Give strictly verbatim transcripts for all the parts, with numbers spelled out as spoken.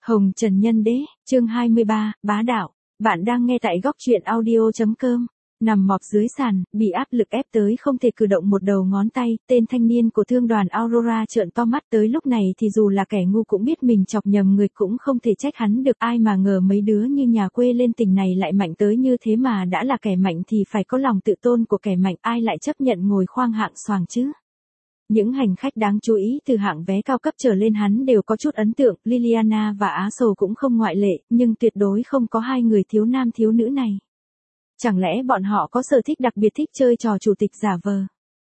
Hồng Trần Nhân Đế, chương hai mươi ba, bá đạo. Bạn đang nghe tại góc truyện audio.com. Nằm mọp dưới sàn, bị áp lực ép tới không thể cử động một đầu ngón tay, tên thanh niên của thương đoàn Aurora trợn to mắt. Tới lúc này thì dù là kẻ ngu cũng biết mình chọc nhầm người, cũng không thể trách hắn được. Ai mà ngờ mấy đứa như nhà quê lên tỉnh này lại mạnh tới như thế, mà đã là kẻ mạnh thì phải có lòng tự tôn của kẻ mạnh, ai lại chấp nhận ngồi khoang hạng xoàng chứ. Những hành khách đáng chú ý từ hạng vé cao cấp trở lên hắn đều có chút ấn tượng, Liliana và Á Sầu cũng không ngoại lệ, nhưng tuyệt đối không có hai người thiếu nam thiếu nữ này. Chẳng lẽ bọn họ có sở thích đặc biệt thích chơi trò chủ tịch giả vờ?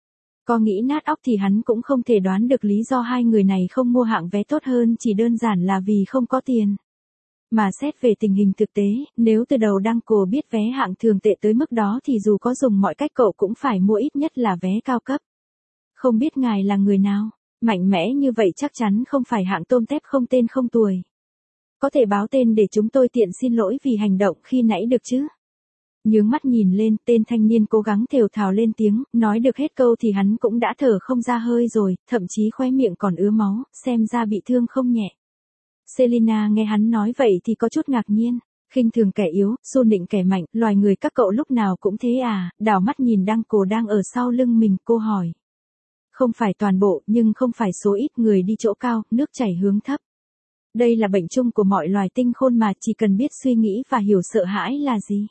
Có nghĩ nát óc thì hắn cũng không thể đoán được lý do hai người này không mua hạng vé tốt hơn, chỉ đơn giản là vì không có tiền. Mà xét về tình hình thực tế, nếu từ đầu Đăng Cổ biết vé hạng thường tệ tới mức đó thì dù có dùng mọi cách cậu cũng phải mua ít nhất là vé cao cấp. Không biết ngài là người nào, mạnh mẽ như vậy chắc chắn không phải hạng tôm tép không tên không tuổi. Có thể báo tên để chúng tôi tiện xin lỗi vì hành động khi nãy được chứ? Nhướng mắt nhìn lên, tên thanh niên cố gắng thều thào lên tiếng, nói được hết câu thì hắn cũng đã thở không ra hơi rồi, thậm chí khóe miệng còn ứa máu, xem ra bị thương không nhẹ. Selina nghe hắn nói vậy thì có chút ngạc nhiên, khinh thường kẻ yếu, xô nịnh kẻ mạnh, loài người các cậu lúc nào cũng thế à? Đảo mắt nhìn Đăng Cổ đang ở sau lưng mình, cô hỏi. Không phải toàn bộ, nhưng không phải số ít người đi chỗ cao, nước chảy hướng thấp. Đây là bệnh chung của mọi loài tinh khôn mà, chỉ cần biết suy nghĩ và hiểu sợ hãi là gì.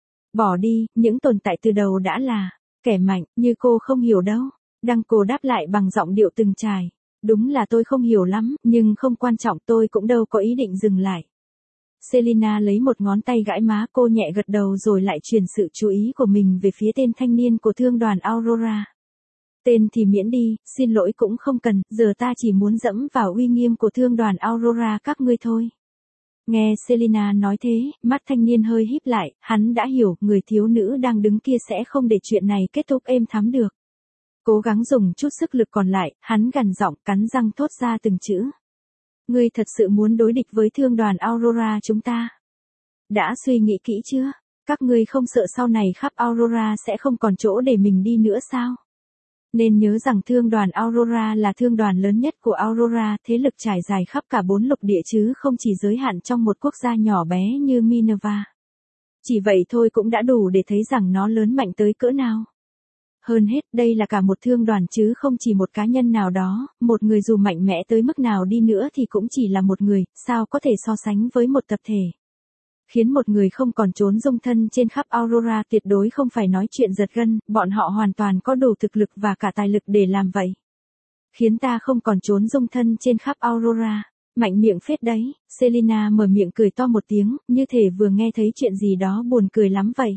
Bỏ đi, những tồn tại từ đầu đã là kẻ mạnh, như cô không hiểu đâu. Đăng Cổ đáp lại bằng giọng điệu từng trải. Đúng là tôi không hiểu lắm, nhưng không quan trọng, tôi cũng đâu có ý định dừng lại. Selina lấy một ngón tay gãi má cô, nhẹ gật đầu rồi lại chuyển sự chú ý của mình về phía tên thanh niên của thương đoàn Aurora. Tên thì miễn đi, xin lỗi cũng không cần, giờ ta chỉ muốn dẫm vào uy nghiêm của thương đoàn Aurora các ngươi thôi. Nghe Selina nói thế, mắt thanh niên hơi híp lại, hắn đã hiểu, người thiếu nữ đang đứng kia sẽ không để chuyện này kết thúc êm thắm được. Cố gắng dùng chút sức lực còn lại, hắn gằn giọng, cắn răng thốt ra từng chữ. Ngươi thật sự muốn đối địch với thương đoàn Aurora chúng ta? Đã suy nghĩ kỹ chưa? Các ngươi không sợ sau này khắp Aurora sẽ không còn chỗ để mình đi nữa sao? Nên nhớ rằng thương đoàn Aurora là thương đoàn lớn nhất của Aurora, thế lực trải dài khắp cả bốn lục địa chứ không chỉ giới hạn trong một quốc gia nhỏ bé như Minerva. Chỉ vậy thôi cũng đã đủ để thấy rằng nó lớn mạnh tới cỡ nào. Hơn hết, đây là cả một thương đoàn chứ không chỉ một cá nhân nào đó, một người dù mạnh mẽ tới mức nào đi nữa thì cũng chỉ là một người, sao có thể so sánh với một tập thể. Khiến một người không còn trốn dung thân trên khắp Aurora tuyệt đối không phải nói chuyện giật gân, bọn họ hoàn toàn có đủ thực lực và cả tài lực để làm vậy. Khiến ta không còn trốn dung thân trên khắp Aurora, mạnh miệng phết đấy. Selina mở miệng cười to một tiếng, như thể vừa nghe thấy chuyện gì đó buồn cười lắm vậy.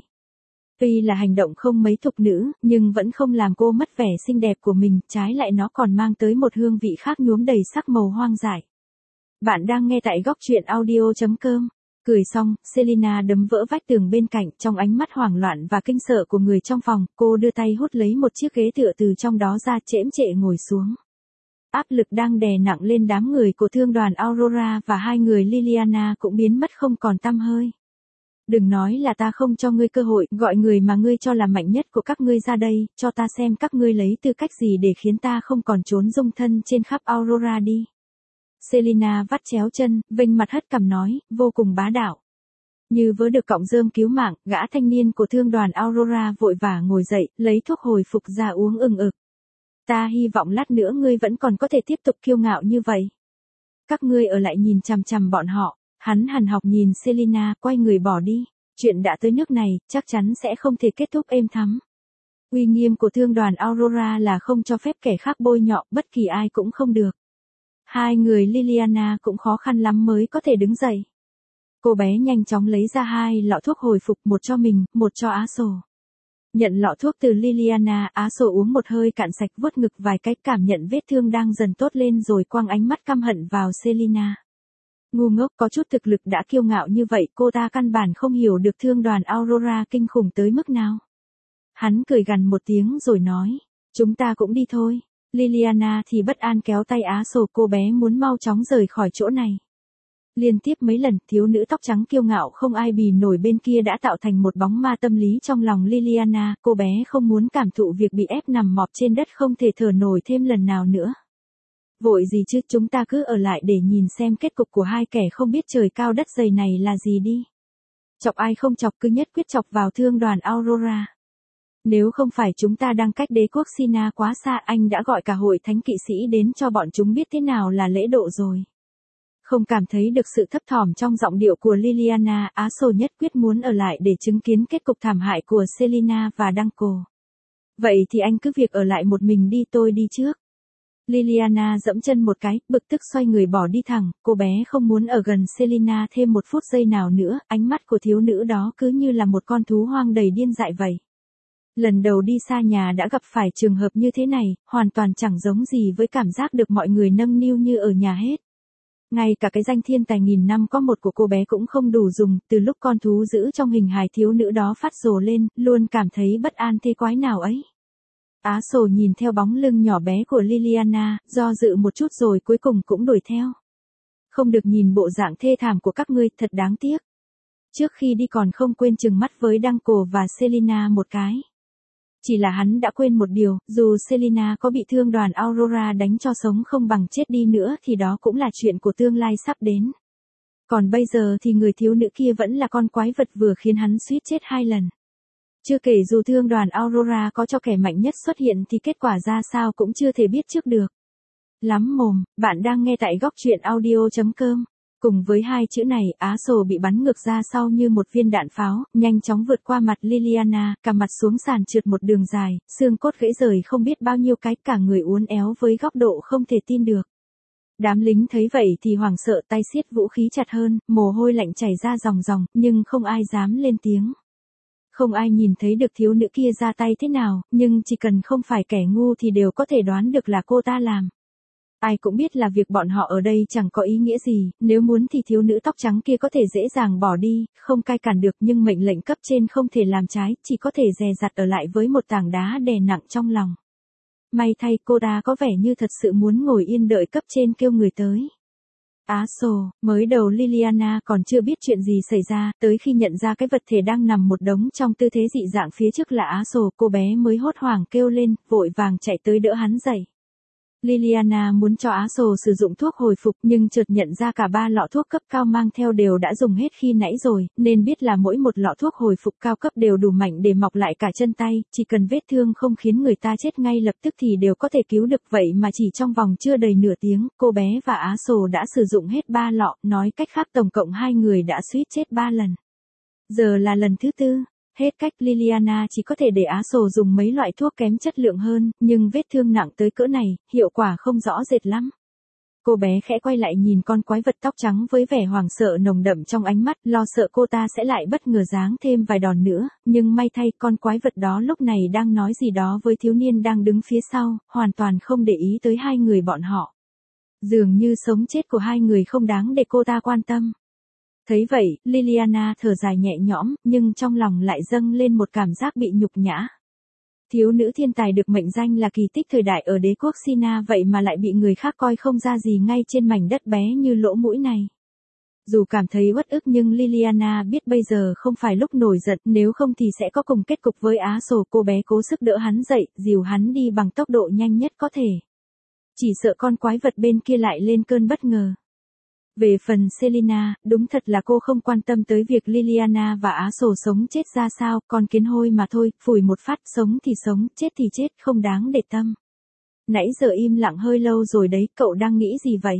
Tuy là hành động không mấy thục nữ, nhưng vẫn không làm cô mất vẻ xinh đẹp của mình, trái lại nó còn mang tới một hương vị khác nhuốm đầy sắc màu hoang dại. Bạn đang nghe tại góc truyện audio.com. Cười xong, Selina đấm vỡ vách tường bên cạnh, trong ánh mắt hoảng loạn và kinh sợ của người trong phòng, cô đưa tay hút lấy một chiếc ghế tựa từ trong đó ra, chễm chệ ngồi xuống. Áp lực đang đè nặng lên đám người của thương đoàn Aurora và hai người Liliana cũng biến mất không còn tăm hơi. Đừng nói là ta không cho ngươi cơ hội, gọi người mà ngươi cho là mạnh nhất của các ngươi ra đây, cho ta xem các ngươi lấy tư cách gì để khiến ta không còn trốn dung thân trên khắp Aurora đi. Selina vắt chéo chân, vênh mặt hất cằm nói, vô cùng bá đạo. Như vớ được cọng rơm cứu mạng, gã thanh niên của thương đoàn Aurora vội vã ngồi dậy, lấy thuốc hồi phục ra uống ừng ực. Ta hy vọng lát nữa ngươi vẫn còn có thể tiếp tục kiêu ngạo như vậy. Các ngươi ở lại nhìn chằm chằm bọn họ. Hắn hằn học nhìn Selina, quay người bỏ đi. Chuyện đã tới nước này, chắc chắn sẽ không thể kết thúc êm thắm. Uy nghiêm của thương đoàn Aurora là không cho phép kẻ khác bôi nhọ, bất kỳ ai cũng không được. Hai người Liliana cũng khó khăn lắm mới có thể đứng dậy. Cô bé nhanh chóng lấy ra hai lọ thuốc hồi phục, một cho mình, một cho Á Sổ. Nhận lọ thuốc từ Liliana, Á Sổ uống một hơi cạn sạch, vuốt ngực vài cách, cảm nhận vết thương đang dần tốt lên rồi quăng ánh mắt căm hận vào Selina. Ngu ngốc, có chút thực lực đã kiêu ngạo như vậy, cô ta căn bản không hiểu được thương đoàn Aurora kinh khủng tới mức nào. Hắn cười gằn một tiếng rồi nói, chúng ta cũng đi thôi. Liliana thì bất an kéo tay Á Sổ, cô bé muốn mau chóng rời khỏi chỗ này. Liên tiếp mấy lần, thiếu nữ tóc trắng kiêu ngạo không ai bì nổi bên kia đã tạo thành một bóng ma tâm lý trong lòng Liliana, cô bé không muốn cảm thụ việc bị ép nằm mọp trên đất không thể thở nổi thêm lần nào nữa. Vội gì chứ, chúng ta cứ ở lại để nhìn xem kết cục của hai kẻ không biết trời cao đất dày này là gì đi. Chọc ai không chọc cứ nhất quyết chọc vào thương đoàn Aurora. Nếu không phải chúng ta đang cách đế quốc Sina quá xa, anh đã gọi cả hội thánh kỵ sĩ đến cho bọn chúng biết thế nào là lễ độ rồi. Không cảm thấy được sự thấp thỏm trong giọng điệu của Liliana, Á Sồ nhất quyết muốn ở lại để chứng kiến kết cục thảm hại của Selina và Danko. Vậy thì anh cứ việc ở lại một mình đi, tôi đi trước. Liliana dẫm chân một cái, bực tức xoay người bỏ đi thẳng, cô bé không muốn ở gần Selina thêm một phút giây nào nữa, ánh mắt của thiếu nữ đó cứ như là một con thú hoang đầy điên dại vậy. Lần đầu đi xa nhà đã gặp phải trường hợp như thế này, hoàn toàn chẳng giống gì với cảm giác được mọi người nâng niu như ở nhà hết. Ngay cả cái danh thiên tài nghìn năm có một của cô bé cũng không đủ dùng, từ lúc con thú giữ trong hình hài thiếu nữ đó phát rồ lên, luôn cảm thấy bất an thế quái nào ấy. Á Sồ nhìn theo bóng lưng nhỏ bé của Liliana, do dự một chút rồi cuối cùng cũng đuổi theo. Không được nhìn bộ dạng thê thảm của các ngươi, thật đáng tiếc. Trước khi đi còn không quên trừng mắt với Danko và Selina một cái. Chỉ là hắn đã quên một điều, dù Selina có bị thương đoàn Aurora đánh cho sống không bằng chết đi nữa thì đó cũng là chuyện của tương lai sắp đến. Còn bây giờ thì người thiếu nữ kia vẫn là con quái vật vừa khiến hắn suýt chết hai lần. Chưa kể dù thương đoàn Aurora có cho kẻ mạnh nhất xuất hiện thì kết quả ra sao cũng chưa thể biết trước được. Lắm mồm, bạn đang nghe tại góc truyện audio chấm com. Cùng với hai chữ này, Á Sồ bị bắn ngược ra sau như một viên đạn pháo, nhanh chóng vượt qua mặt Liliana, cả mặt xuống sàn trượt một đường dài, xương cốt gãy rời không biết bao nhiêu cái, cả người uốn éo với góc độ không thể tin được. Đám lính thấy vậy thì hoảng sợ, tay siết vũ khí chặt hơn, mồ hôi lạnh chảy ra ròng ròng, nhưng không ai dám lên tiếng. Không ai nhìn thấy được thiếu nữ kia ra tay thế nào, nhưng chỉ cần không phải kẻ ngu thì đều có thể đoán được là cô ta làm. Ai cũng biết là việc bọn họ ở đây chẳng có ý nghĩa gì, nếu muốn thì thiếu nữ tóc trắng kia có thể dễ dàng bỏ đi, không cai cản được, nhưng mệnh lệnh cấp trên không thể làm trái, chỉ có thể dè dặt ở lại với một tảng đá đè nặng trong lòng. May thay cô ta có vẻ như thật sự muốn ngồi yên đợi cấp trên kêu người tới. Á Sồ, mới đầu Liliana còn chưa biết chuyện gì xảy ra, tới khi nhận ra cái vật thể đang nằm một đống trong tư thế dị dạng phía trước là Á Sồ, cô bé mới hốt hoảng kêu lên, vội vàng chạy tới đỡ hắn dậy. Liliana muốn cho Á Sồ sử dụng thuốc hồi phục nhưng chợt nhận ra cả ba lọ thuốc cấp cao mang theo đều đã dùng hết khi nãy rồi, nên biết là mỗi một lọ thuốc hồi phục cao cấp đều đủ mạnh để mọc lại cả chân tay, chỉ cần vết thương không khiến người ta chết ngay lập tức thì đều có thể cứu được, vậy mà chỉ trong vòng chưa đầy nửa tiếng, cô bé và Á Sồ đã sử dụng hết ba lọ, nói cách khác tổng cộng hai người đã suýt chết ba lần. Giờ là lần thứ tư. Hết cách, Liliana chỉ có thể để Á Sồ dùng mấy loại thuốc kém chất lượng hơn, nhưng vết thương nặng tới cỡ này, hiệu quả không rõ rệt lắm. Cô bé khẽ quay lại nhìn con quái vật tóc trắng với vẻ hoảng sợ nồng đậm trong ánh mắt, lo sợ cô ta sẽ lại bất ngờ giáng thêm vài đòn nữa, nhưng may thay con quái vật đó lúc này đang nói gì đó với thiếu niên đang đứng phía sau, hoàn toàn không để ý tới hai người bọn họ. Dường như sống chết của hai người không đáng để cô ta quan tâm. Thấy vậy, Liliana thở dài nhẹ nhõm, nhưng trong lòng lại dâng lên một cảm giác bị nhục nhã. Thiếu nữ thiên tài được mệnh danh là kỳ tích thời đại ở đế quốc Sina vậy mà lại bị người khác coi không ra gì ngay trên mảnh đất bé như lỗ mũi này. Dù cảm thấy uất ức nhưng Liliana biết bây giờ không phải lúc nổi giận, nếu không thì sẽ có cùng kết cục với Á Sồ. Cô bé cố sức đỡ hắn dậy, dìu hắn đi bằng tốc độ nhanh nhất có thể. Chỉ sợ con quái vật bên kia lại lên cơn bất ngờ. Về phần Selina, đúng thật là cô không quan tâm tới việc Liliana và Á Sồ sống chết ra sao, con kiến hôi mà thôi, phủi một phát, sống thì sống, chết thì chết, không đáng để tâm. Nãy giờ im lặng hơi lâu rồi đấy, cậu đang nghĩ gì vậy?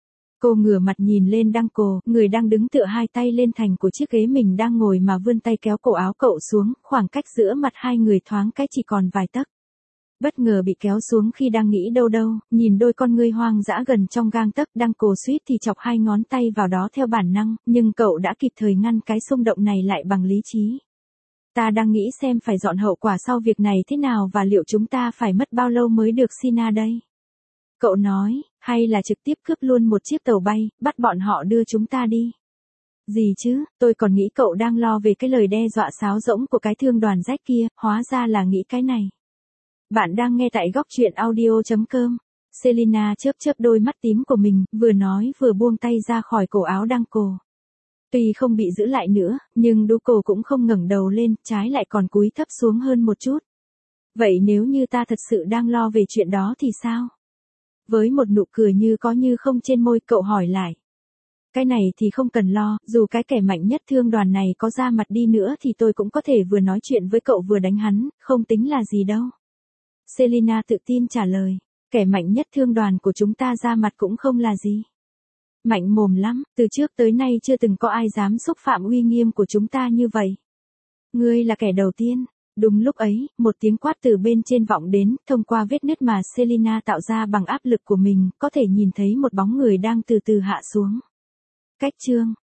Cô ngửa mặt nhìn lên Danko, người đang đứng tựa hai tay lên thành của chiếc ghế mình đang ngồi mà vươn tay kéo cổ áo cậu xuống, khoảng cách giữa mặt hai người thoáng cái chỉ còn vài tấc. Bất ngờ bị kéo xuống khi đang nghĩ đâu đâu, nhìn đôi con ngươi hoang dã gần trong gang tấc, Danko suýt thì chọc hai ngón tay vào đó theo bản năng, nhưng cậu đã kịp thời ngăn cái xung động này lại bằng lý trí. Ta đang nghĩ xem phải dọn hậu quả sau việc này thế nào và liệu chúng ta phải mất bao lâu mới được Sina đây? Cậu nói, hay là trực tiếp cướp luôn một chiếc tàu bay, bắt bọn họ đưa chúng ta đi? Gì chứ, tôi còn nghĩ cậu đang lo về cái lời đe dọa sáo rỗng của cái thương đoàn rách kia, hóa ra là nghĩ cái này. Bạn đang nghe tại góc truyện audio chấm com. Selina chớp chớp đôi mắt tím của mình, vừa nói vừa buông tay ra khỏi cổ áo Danko. Tuy không bị giữ lại nữa, nhưng Danko cũng không ngẩng đầu lên, trái lại còn cúi thấp xuống hơn một chút. Vậy nếu như ta thật sự đang lo về chuyện đó thì sao? Với một nụ cười như có như không trên môi, cậu hỏi lại. Cái này thì không cần lo, dù cái kẻ mạnh nhất thương đoàn này có ra mặt đi nữa thì tôi cũng có thể vừa nói chuyện với cậu vừa đánh hắn, không tính là gì đâu. Selina tự tin trả lời. Kẻ mạnh nhất thương đoàn của chúng ta ra mặt cũng không là gì. Mạnh mồm lắm, từ trước tới nay chưa từng có ai dám xúc phạm uy nghiêm của chúng ta như vậy. Ngươi là kẻ đầu tiên. Đúng lúc ấy, một tiếng quát từ bên trên vọng đến, thông qua vết nứt mà Selina tạo ra bằng áp lực của mình, có thể nhìn thấy một bóng người đang từ từ hạ xuống. Cách chương